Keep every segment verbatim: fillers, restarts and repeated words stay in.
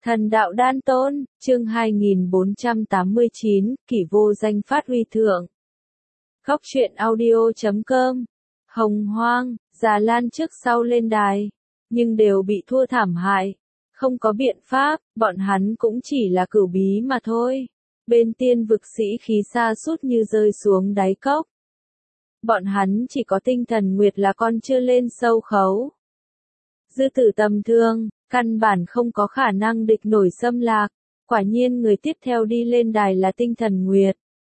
Thần đạo đan tôn, chương hai nghìn bốn trăm tám mươi chín, kỷ vô danh phát huy thượng. Góc truyện audio chấm com. Hồng Hoang, Già Lan trước sau lên đài, nhưng đều bị thua thảm hại. Không có biện pháp, bọn hắn cũng chỉ là cửu bí mà thôi. Bên tiên vực sĩ khí xa sút như rơi xuống đáy cốc. Bọn hắn chỉ có tinh thần nguyệt là con chưa lên sâu khấu. Dư tử tầm thương, căn bản không có khả năng địch nổi xâm lạc. Quả nhiên người tiếp theo đi lên đài là tinh thần nguyệt.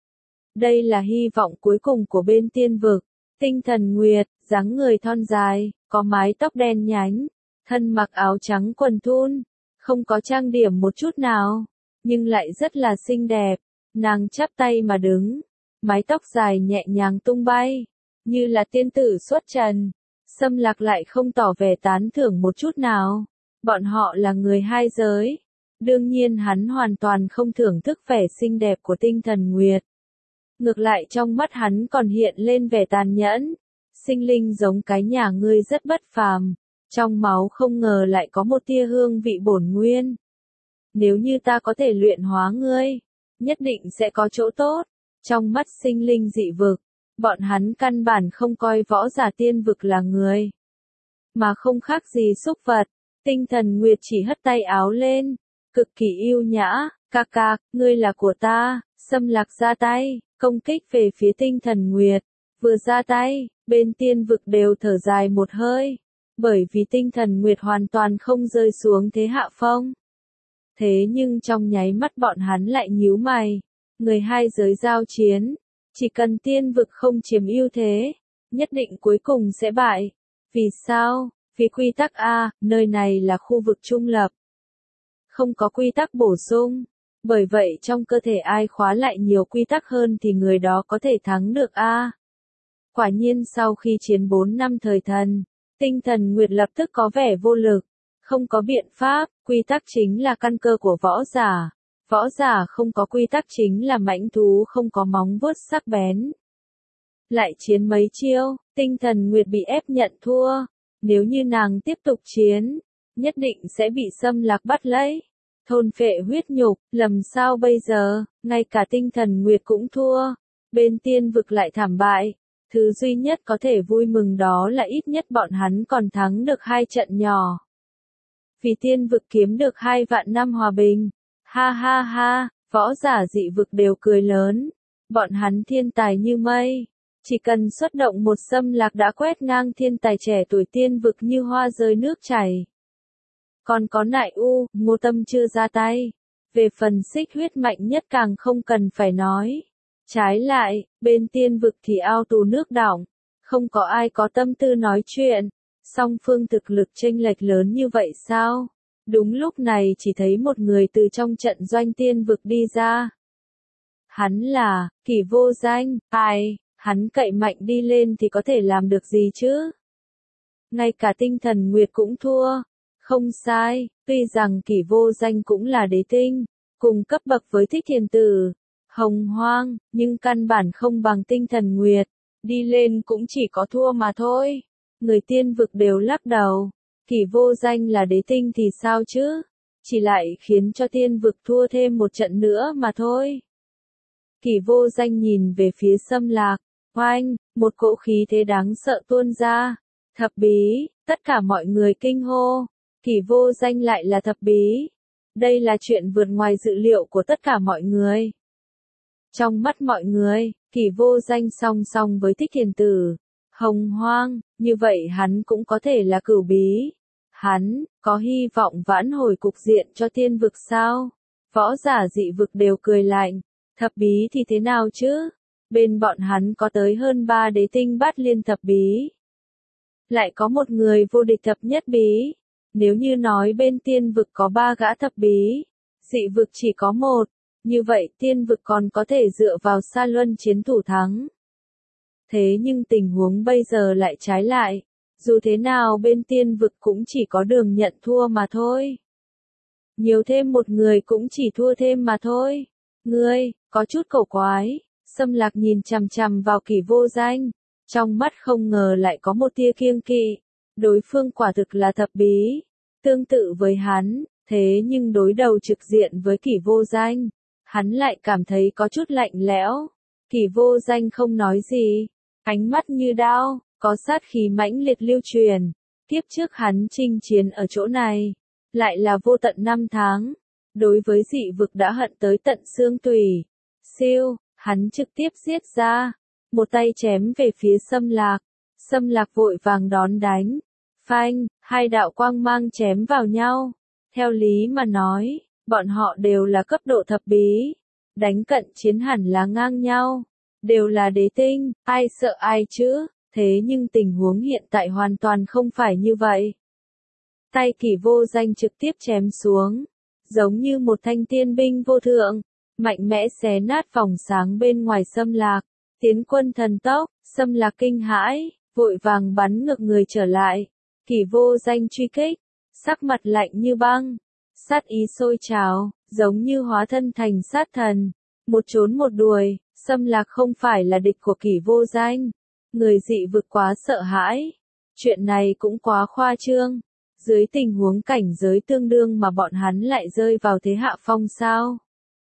Đây là hy vọng cuối cùng của bên tiên vực. Tinh thần nguyệt, dáng người thon dài, có mái tóc đen nhánh, thân mặc áo trắng quần thun, không có trang điểm một chút nào, nhưng lại rất là xinh đẹp. Nàng chắp tay mà đứng, mái tóc dài nhẹ nhàng tung bay, như là tiên tử xuất trần. Xâm lạc lại không tỏ vẻ tán thưởng một chút nào. Bọn họ là người hai giới. Đương nhiên hắn hoàn toàn không thưởng thức vẻ xinh đẹp của tinh thần nguyệt. Ngược lại trong mắt hắn còn hiện lên vẻ tàn nhẫn. Sinh linh giống cái nhà ngươi rất bất phàm. Trong máu không ngờ lại có một tia hương vị bổn nguyên. Nếu như ta có thể luyện hóa ngươi, nhất định sẽ có chỗ tốt. Trong mắt sinh linh dị vực, bọn hắn căn bản không coi võ giả tiên vực là người. Mà không khác gì súc vật. Tinh thần nguyệt chỉ hất tay áo lên, cực kỳ yêu nhã, ca ca, ngươi là của ta. Xâm lạc ra tay, công kích về phía tinh thần nguyệt. Vừa ra tay, bên tiên vực đều thở dài một hơi. Bởi vì tinh thần nguyệt hoàn toàn không rơi xuống thế hạ phong. Thế nhưng trong nháy mắt bọn hắn lại nhíu mày. Người hai giới giao chiến. Chỉ cần tiên vực không chiếm ưu thế, nhất định cuối cùng sẽ bại. Vì sao? Vì quy tắc A, nơi này là khu vực trung lập. Không có quy tắc bổ sung. Bởi vậy trong cơ thể ai khóa lại nhiều quy tắc hơn thì người đó có thể thắng được A. Quả nhiên sau khi chiến bốn năm thời thần, tinh thần nguyệt lập tức có vẻ vô lực. Không có biện pháp, quy tắc chính là căn cơ của võ giả. Võ giả không có quy tắc chính là mãnh thú không có móng vuốt sắc bén. Lại chiến mấy chiêu, tinh thần nguyệt bị ép nhận thua. Nếu như nàng tiếp tục chiến, nhất định sẽ bị xâm lạc bắt lấy. Thôn phệ huyết nhục, lầm sao bây giờ, ngay cả tinh thần nguyệt cũng thua. Bên tiên vực lại thảm bại. Thứ duy nhất có thể vui mừng đó là ít nhất bọn hắn còn thắng được hai trận nhỏ. Vì tiên vực kiếm được hai vạn năm hòa bình. Ha ha ha, võ giả dị vực đều cười lớn. Bọn hắn thiên tài như mây. Chỉ cần xuất động một xâm lạc đã quét ngang thiên tài trẻ tuổi tiên vực như hoa rơi nước chảy. Còn có Nại U, Ngô Tâm chưa ra tay. Về phần xích huyết mạnh nhất càng không cần phải nói. Trái lại, bên tiên vực thì ao tù nước đọng. Không có ai có tâm tư nói chuyện. Song phương thực lực chênh lệch lớn như vậy sao? Đúng lúc này chỉ thấy một người từ trong trận doanh tiên vực đi ra. Hắn là, Kỷ Vô Danh, ai, hắn cậy mạnh đi lên thì có thể làm được gì chứ? Ngay cả tinh thần nguyệt cũng thua. Không sai, tuy rằng Kỷ Vô Danh cũng là đế tinh, cùng cấp bậc với Thích Thiên Tử, Hồng Hoang, nhưng căn bản không bằng tinh thần nguyệt. Đi lên cũng chỉ có thua mà thôi. Người tiên vực đều lắc đầu. Kỷ Vô Danh là đế tinh thì sao chứ? Chỉ lại khiến cho tiên vực thua thêm một trận nữa mà thôi. Kỷ Vô Danh nhìn về phía xâm lạc. Oanh, một cỗ khí thế đáng sợ tuôn ra. Thập bí, tất cả mọi người kinh hô. Kỷ Vô Danh lại là thập bí. Đây là chuyện vượt ngoài dự liệu của tất cả mọi người. Trong mắt mọi người, Kỷ Vô Danh song song với Thích Thiên Tử, Hồng Hoang, như vậy hắn cũng có thể là cửu bí. Hắn, có hy vọng vãn hồi cục diện cho tiên vực sao? Võ giả dị vực đều cười lạnh. Thập bí thì thế nào chứ? Bên bọn hắn có tới hơn ba đế tinh bát liên thập bí. Lại có một người vô địch thập nhất bí. Nếu như nói bên tiên vực có ba gã thập bí, dị vực chỉ có một. Như vậy tiên vực còn có thể dựa vào Sa Luân chiến thủ thắng. Thế nhưng tình huống bây giờ lại trái lại. Dù thế nào bên tiên vực cũng chỉ có đường nhận thua mà thôi. Nhiều thêm một người cũng chỉ thua thêm mà thôi. Ngươi, có chút cổ quái. Xâm lạc nhìn chằm chằm vào Kỷ Vô Danh. Trong mắt không ngờ lại có một tia kiêng kỵ. Đối phương quả thực là thập bí. Tương tự với hắn, Thế nhưng đối đầu trực diện với Kỷ Vô Danh, hắn lại cảm thấy có chút lạnh lẽo. Kỷ Vô Danh không nói gì, ánh mắt như đao, có sát khí mãnh liệt lưu truyền. Kiếp trước hắn chinh chiến ở chỗ này, lại là vô tận năm tháng, đối với dị vực đã hận tới tận xương tủy. Siêu, hắn trực tiếp giết ra, một tay chém về phía Xâm Lạc. Xâm Lạc vội vàng đón đánh, phanh, hai đạo quang mang chém vào nhau. Theo lý mà nói, bọn họ đều là cấp độ thập bí, đánh cận chiến hẳn là ngang nhau, đều là đế tinh, ai sợ ai chứ, thế nhưng tình huống hiện tại hoàn toàn không phải như vậy. Tay Kỷ Vô Danh trực tiếp chém xuống, giống như một thanh tiên binh vô thượng, mạnh mẽ xé nát vòng sáng bên ngoài Xâm Lạc. Tiến quân thần tốc, Xâm Lạc kinh hãi, vội vàng bắn ngược người trở lại. Kỷ Vô Danh truy kích, sắc mặt lạnh như băng, sát ý sôi trào, giống như hóa thân thành sát thần, một trốn một đuổi. Xâm Lạc không phải là địch của Kỷ Vô Danh, người dị vực quá sợ hãi, chuyện này cũng quá khoa trương. Dưới tình huống cảnh giới tương đương mà bọn hắn lại rơi vào thế hạ phong sao?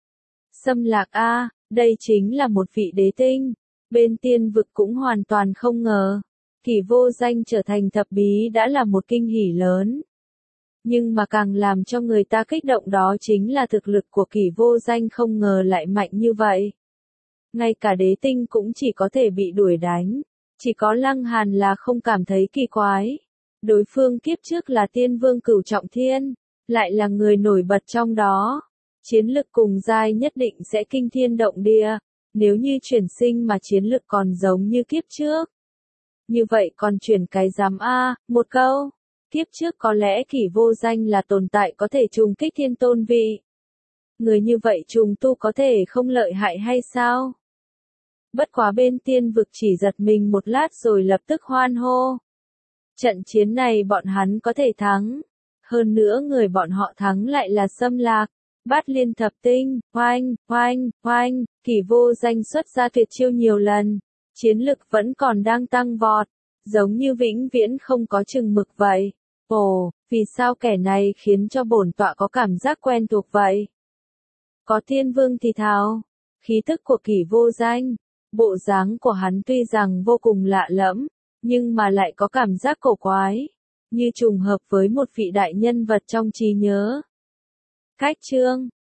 Xâm Lạc a, đây chính là một vị đế tinh, bên tiên vực cũng hoàn toàn không ngờ. Kỷ Vô Danh trở thành thập bí đã là một kinh hỉ lớn. Nhưng mà càng làm cho người ta kích động đó chính là thực lực của Kỷ Vô Danh không ngờ lại mạnh như vậy. Ngay cả đế tinh cũng chỉ có thể bị đuổi đánh, chỉ có Lăng Hàn là không cảm thấy kỳ quái. Đối phương kiếp trước là tiên vương cửu trọng thiên, lại là người nổi bật trong đó. Chiến lực cùng giai nhất định sẽ kinh thiên động địa, nếu như chuyển sinh mà chiến lực còn giống như kiếp trước. Như vậy còn chuyển cái giám A, một câu. Kiếp trước có lẽ Kỷ Vô Danh là tồn tại có thể trùng kích thiên tôn vị. Người như vậy trùng tu có thể không lợi hại hay sao? Bất quá bên tiên vực chỉ giật mình một lát rồi lập tức hoan hô. Trận chiến này bọn hắn có thể thắng. Hơn nữa người bọn họ thắng lại là Xâm Lạc. Bát liên thập tinh, oanh, oanh, oanh, Kỷ Vô Danh xuất ra tuyệt chiêu nhiều lần. Chiến lực vẫn còn đang tăng vọt, giống như vĩnh viễn không có chừng mực vậy. Ồ, vì sao kẻ này khiến cho bổn tọa có cảm giác quen thuộc vậy? Có tiên vương thì thào, khí tức của Kỷ Vô Danh, bộ dáng của hắn tuy rằng vô cùng lạ lẫm, nhưng mà lại có cảm giác cổ quái, như trùng hợp với một vị đại nhân vật trong trí nhớ. Cách chương